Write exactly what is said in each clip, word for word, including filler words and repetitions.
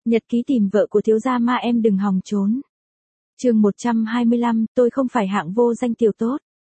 Nhật ký tìm vợ của thiếu gia ma em đừng hòng trốn. Chương một trăm hai mươi lăm, tôi không phải hạng vô danh tiểu tốt.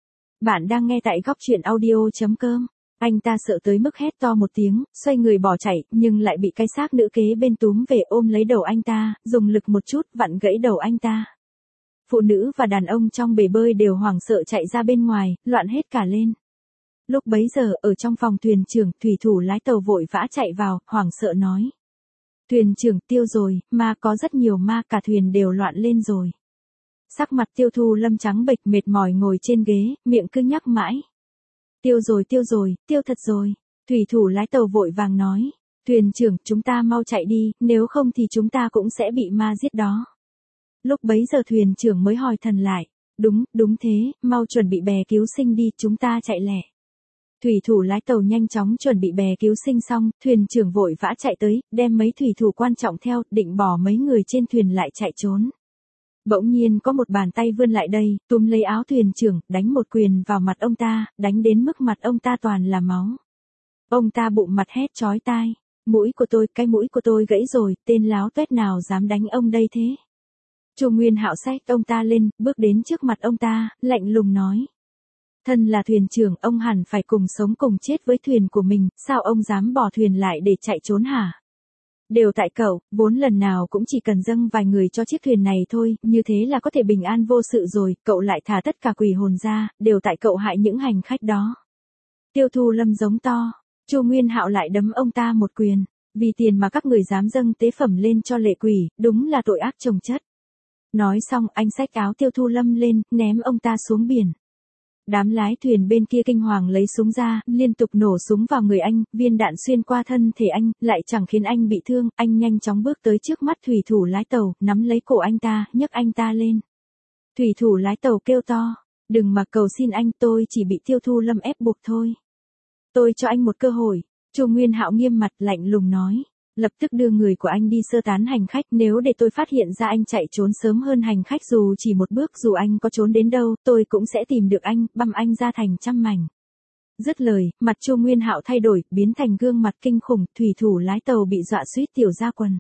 Bạn đang nghe tại góc truyện audio chấm com. Anh ta sợ tới mức hét to một tiếng, xoay người bỏ chạy, nhưng lại bị cái xác nữ kế bên túm về ôm lấy đầu anh ta, dùng lực một chút vặn gãy đầu anh ta. Phụ nữ và đàn ông trong bể bơi đều hoảng sợ chạy ra bên ngoài, loạn hết cả lên. Lúc bấy giờ, ở trong phòng thuyền trưởng, thủy thủ lái tàu vội vã chạy vào, hoảng sợ nói. Thuyền trưởng, tiêu rồi, ma có rất nhiều ma, cả thuyền đều loạn lên rồi. Sắc mặt Tiêu Thu Lâm trắng bệch mệt mỏi ngồi trên ghế, miệng cứ nhắc mãi. Tiêu rồi tiêu rồi, tiêu thật rồi. Thủy thủ lái tàu vội vàng nói. Thuyền trưởng, chúng ta mau chạy đi, nếu không thì chúng ta cũng sẽ bị ma giết đó. Lúc bấy giờ thuyền trưởng mới hồi thần lại. Đúng, đúng thế, mau chuẩn bị bè cứu sinh đi, chúng ta chạy lẹ. Thủy thủ lái tàu nhanh chóng chuẩn bị bè cứu sinh xong, thuyền trưởng vội vã chạy tới, đem mấy thủy thủ quan trọng theo, định bỏ mấy người trên thuyền lại chạy trốn. Bỗng nhiên có một bàn tay vươn lại đây, túm lấy áo thuyền trưởng, đánh một quyền vào mặt ông ta, đánh đến mức mặt ông ta toàn là máu. Ông ta bụng mặt hét chói tai, mũi của tôi, cái mũi của tôi gãy rồi, tên láo tuét nào dám đánh ông đây thế. Chu Nguyên Hạo xách ông ta lên, bước đến trước mặt ông ta, lạnh lùng nói. Thân là thuyền trưởng, ông hẳn phải cùng sống cùng chết với thuyền của mình, sao ông dám bỏ thuyền lại để chạy trốn hả? Đều tại cậu, vốn lần nào cũng chỉ cần dâng vài người cho chiếc thuyền này thôi, như thế là có thể bình an vô sự rồi, cậu lại thả tất cả quỷ hồn ra, đều tại cậu hại những hành khách đó. Tiêu Thu Lâm giống to, Chu Nguyên Hạo lại đấm ông ta một quyền, vì tiền mà các người dám dâng tế phẩm lên cho lệ quỷ, đúng là tội ác chồng chất. Nói xong anh xách áo Tiêu Thu Lâm lên, ném ông ta xuống biển. Đám lái thuyền bên kia kinh hoàng lấy súng ra, liên tục nổ súng vào người anh, viên đạn xuyên qua thân thể anh, lại chẳng khiến anh bị thương, anh nhanh chóng bước tới trước mắt thủy thủ lái tàu, nắm lấy cổ anh ta, nhấc anh ta lên. Thủy thủ lái tàu kêu to, đừng mà cầu xin anh, tôi chỉ bị Tiêu Thu Lâm ép buộc thôi. Tôi cho anh một cơ hội, Chu Nguyên Hạo nghiêm mặt lạnh lùng nói. Lập tức đưa người của anh đi sơ tán hành khách, nếu để tôi phát hiện ra anh chạy trốn sớm hơn hành khách dù chỉ một bước, dù anh có trốn đến đâu, tôi cũng sẽ tìm được anh, băm anh ra thành trăm mảnh. Dứt lời, mặt Chu Nguyên Hạo thay đổi, biến thành gương mặt kinh khủng, thủy thủ lái tàu bị dọa suýt tiểu ra quần.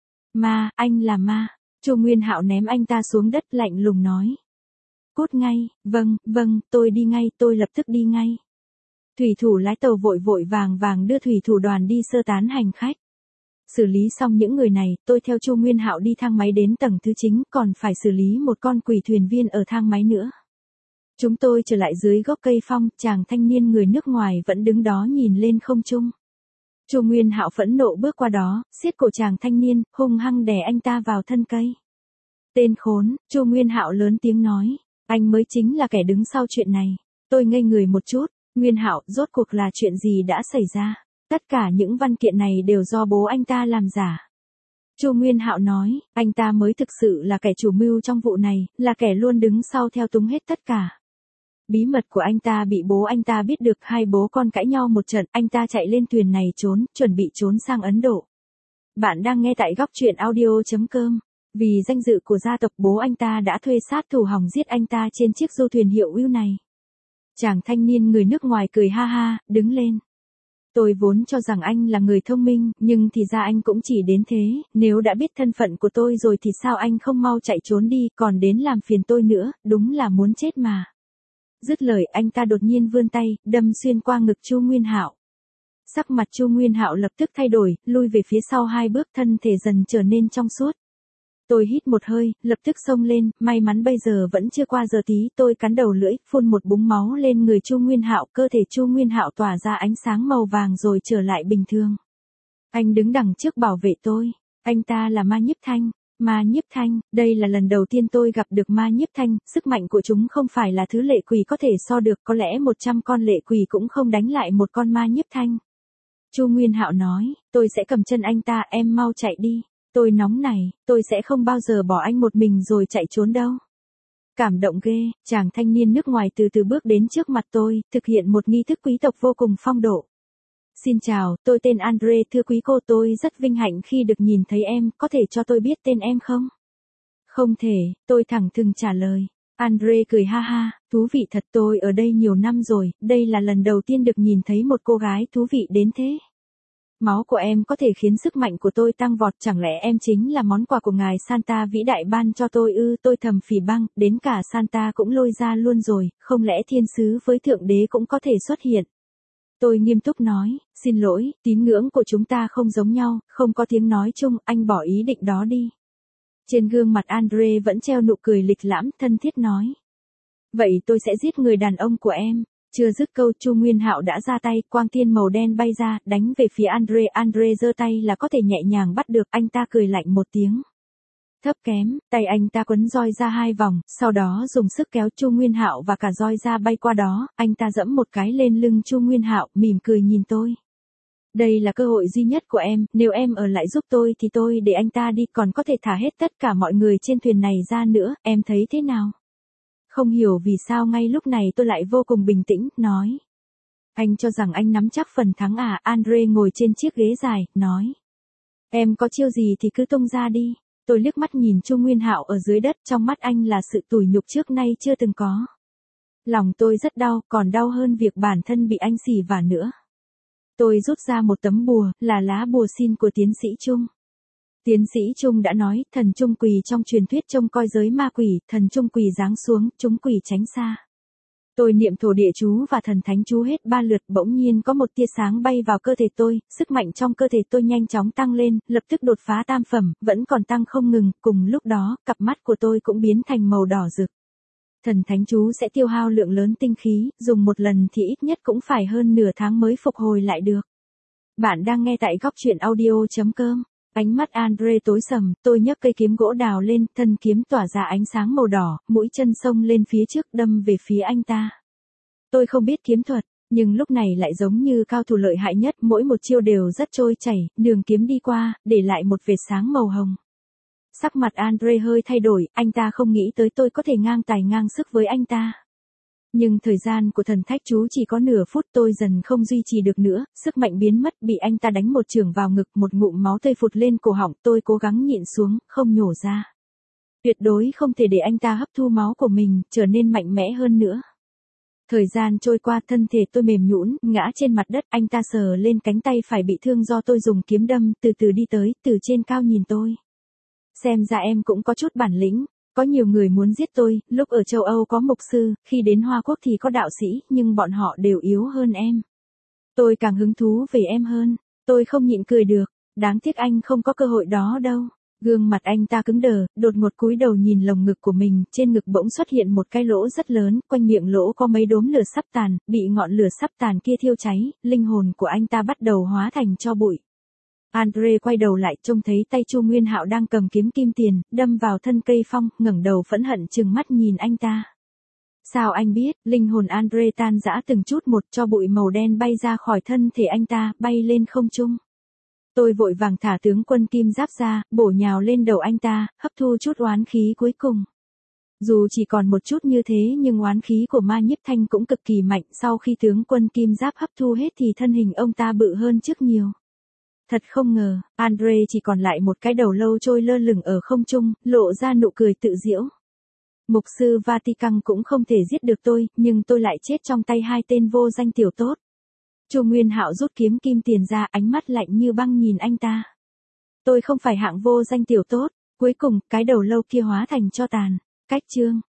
Ma, anh là ma. Chu Nguyên Hạo ném anh ta xuống đất lạnh lùng nói. Cút ngay, vâng, vâng, tôi đi ngay, tôi lập tức đi ngay. Thủy thủ lái tàu vội vội vàng vàng đưa thủy thủ đoàn đi sơ tán hành khách. Xử lý xong những người này, tôi theo Chu Nguyên Hạo đi thang máy đến tầng thứ chính, còn phải xử lý một con quỷ thuyền viên ở thang máy nữa. Chúng tôi trở lại dưới gốc cây phong, chàng thanh niên người nước ngoài vẫn đứng đó nhìn lên không trung. Chu Nguyên Hạo phẫn nộ bước qua đó, siết cổ chàng thanh niên, hung hăng đè anh ta vào thân cây. Tên khốn, Chu Nguyên Hạo lớn tiếng nói, anh mới chính là kẻ đứng sau chuyện này. Tôi ngây người một chút, Nguyên Hạo, rốt cuộc là chuyện gì đã xảy ra? Tất cả những văn kiện này đều do bố anh ta làm giả. Chu Nguyên Hạo nói, anh ta mới thực sự là kẻ chủ mưu trong vụ này, là kẻ luôn đứng sau theo túng hết tất cả. Bí mật của anh ta bị bố anh ta biết được, hai bố con cãi nhau một trận, anh ta chạy lên thuyền này trốn, chuẩn bị trốn sang Ấn Độ. Bạn đang nghe tại góc truyện audio chấm com. Vì danh dự của gia tộc, bố anh ta đã thuê sát thủ hòng giết anh ta trên chiếc du thuyền hiệu Will này. Chàng thanh niên người nước ngoài cười ha ha, đứng lên. Tôi vốn cho rằng anh là người thông minh, nhưng thì ra anh cũng chỉ đến thế, nếu đã biết thân phận của tôi rồi thì sao anh không mau chạy trốn đi, còn đến làm phiền tôi nữa, đúng là muốn chết mà. Dứt lời anh ta đột nhiên vươn tay, đâm xuyên qua ngực Chu Nguyên Hạo. Sắc mặt Chu Nguyên Hạo lập tức thay đổi, lui về phía sau hai bước, thân thể dần trở nên trong suốt. Tôi hít một hơi, lập tức xông lên, may mắn bây giờ vẫn chưa qua giờ tí, tôi cắn đầu lưỡi, phun một búng máu lên người Chu Nguyên Hạo, cơ thể Chu Nguyên Hạo tỏa ra ánh sáng màu vàng rồi trở lại bình thường. Anh đứng đằng trước bảo vệ tôi, anh ta là Ma Nhiếp Thanh, Ma Nhiếp Thanh, đây là lần đầu tiên tôi gặp được Ma Nhiếp Thanh, sức mạnh của chúng không phải là thứ lệ quỷ có thể so được, có lẽ một trăm con lệ quỷ cũng không đánh lại một con Ma Nhiếp Thanh. Chu Nguyên Hạo nói, tôi sẽ cầm chân anh ta, em mau chạy đi. Tôi nóng này, tôi sẽ không bao giờ bỏ anh một mình rồi chạy trốn đâu. Cảm động ghê, chàng thanh niên nước ngoài từ từ bước đến trước mặt tôi, thực hiện một nghi thức quý tộc vô cùng phong độ. Xin chào, tôi tên Andre, thưa quý cô, tôi rất vinh hạnh khi được nhìn thấy em, có thể cho tôi biết tên em không? Không thể, tôi thẳng thừng trả lời. Andre cười ha ha, thú vị thật, tôi ở đây nhiều năm rồi, đây là lần đầu tiên được nhìn thấy một cô gái thú vị đến thế. Máu của em có thể khiến sức mạnh của tôi tăng vọt, chẳng lẽ em chính là món quà của ngài Santa vĩ đại ban cho tôi ư? Tôi thầm phỉ băng, đến cả Santa cũng lôi ra luôn rồi, không lẽ thiên sứ với thượng đế cũng có thể xuất hiện? Tôi nghiêm túc nói, xin lỗi, tín ngưỡng của chúng ta không giống nhau, không có tiếng nói chung, anh bỏ ý định đó đi. Trên gương mặt Andre vẫn treo nụ cười lịch lãm, thân thiết nói. Vậy tôi sẽ giết người đàn ông của em. Chưa dứt câu, Chu Nguyên Hạo đã ra tay, quang tiên màu đen bay ra, đánh về phía Andre. Andre giơ tay là có thể nhẹ nhàng bắt được, anh ta cười lạnh một tiếng. Thấp kém, tay anh ta quấn roi ra hai vòng, sau đó dùng sức kéo Chu Nguyên Hạo và cả roi ra bay qua đó, anh ta giẫm một cái lên lưng Chu Nguyên Hạo, mỉm cười nhìn tôi. Đây là cơ hội duy nhất của em, nếu em ở lại giúp tôi thì tôi để anh ta đi, còn có thể thả hết tất cả mọi người trên thuyền này ra nữa, em thấy thế nào? Không hiểu vì sao ngay lúc này tôi lại vô cùng bình tĩnh, nói. Anh cho rằng anh nắm chắc phần thắng à? Andre ngồi trên chiếc ghế dài, nói. Em có chiêu gì thì cứ tung ra đi. Tôi liếc mắt nhìn Chu Nguyên Hạo ở dưới đất, trong mắt anh là sự tủi nhục trước nay chưa từng có. Lòng tôi rất đau, còn đau hơn việc bản thân bị anh xỉ vả nữa. Tôi rút ra một tấm bùa, là lá bùa xin của tiến sĩ Trung. Tiến sĩ Trung đã nói, thần Trung Quỳ trong truyền thuyết trông coi giới ma quỷ, thần Trung Quỳ giáng xuống, chúng quỷ tránh xa. Tôi niệm thổ địa chú và thần thánh chú hết ba lượt, bỗng nhiên có một tia sáng bay vào cơ thể tôi, sức mạnh trong cơ thể tôi nhanh chóng tăng lên, lập tức đột phá tam phẩm, vẫn còn tăng không ngừng, cùng lúc đó, cặp mắt của tôi cũng biến thành màu đỏ rực. Thần thánh chú sẽ tiêu hao lượng lớn tinh khí, dùng một lần thì ít nhất cũng phải hơn nửa tháng mới phục hồi lại được. Bạn đang nghe tại góc truyện audio chấm com. Ánh mắt Andre tối sầm, tôi nhấc cây kiếm gỗ đào lên, thân kiếm tỏa ra ánh sáng màu đỏ, mũi chân xông lên phía trước đâm về phía anh ta. Tôi không biết kiếm thuật, nhưng lúc này lại giống như cao thủ lợi hại nhất, mỗi một chiêu đều rất trôi chảy, đường kiếm đi qua, để lại một vệt sáng màu hồng. Sắc mặt Andre hơi thay đổi, anh ta không nghĩ tới tôi có thể ngang tài ngang sức với anh ta. Nhưng thời gian của thần thách chú chỉ có nửa phút, tôi dần không duy trì được nữa, sức mạnh biến mất, bị anh ta đánh một chưởng vào ngực, một ngụm máu tươi phụt lên cổ họng, tôi cố gắng nhịn xuống, không nhổ ra. Tuyệt đối không thể để anh ta hấp thu máu của mình, trở nên mạnh mẽ hơn nữa. Thời gian trôi qua, thân thể tôi mềm nhũn, ngã trên mặt đất, anh ta sờ lên cánh tay phải bị thương do tôi dùng kiếm đâm, từ từ đi tới, từ trên cao nhìn tôi. Xem ra em cũng có chút bản lĩnh. Có nhiều người muốn giết tôi, lúc ở châu Âu có mục sư, khi đến Hoa Quốc thì có đạo sĩ, nhưng bọn họ đều yếu hơn em. Tôi càng hứng thú về em hơn, tôi không nhịn cười được, đáng tiếc anh không có cơ hội đó đâu. Gương mặt anh ta cứng đờ, đột ngột cúi đầu nhìn lồng ngực của mình, trên ngực bỗng xuất hiện một cái lỗ rất lớn, quanh miệng lỗ có mấy đốm lửa sắp tàn, bị ngọn lửa sắp tàn kia thiêu cháy, linh hồn của anh ta bắt đầu hóa thành tro bụi. Andre quay đầu lại, trông thấy tay Chu Nguyên Hạo đang cầm kiếm kim tiền, đâm vào thân cây phong, ngẩng đầu phẫn hận trừng mắt nhìn anh ta. Sao anh biết? Linh hồn Andre tan rã từng chút một, cho bụi màu đen bay ra khỏi thân thể anh ta, bay lên không trung. Tôi vội vàng thả tướng quân kim giáp ra, bổ nhào lên đầu anh ta, hấp thu chút oán khí cuối cùng. Dù chỉ còn một chút như thế nhưng oán khí của Ma Nhiếp Thanh cũng cực kỳ mạnh, sau khi tướng quân kim giáp hấp thu hết thì thân hình ông ta bự hơn trước nhiều. Thật không ngờ, Andre chỉ còn lại một cái đầu lâu trôi lơ lửng ở không trung, lộ ra nụ cười tự giễu. Mục sư Vatican cũng không thể giết được tôi, nhưng tôi lại chết trong tay hai tên vô danh tiểu tốt. Chu Nguyên Hạo rút kiếm kim tiền ra, ánh mắt lạnh như băng nhìn anh ta. Tôi không phải hạng vô danh tiểu tốt, cuối cùng, cái đầu lâu kia hóa thành tro tàn. Cách chương.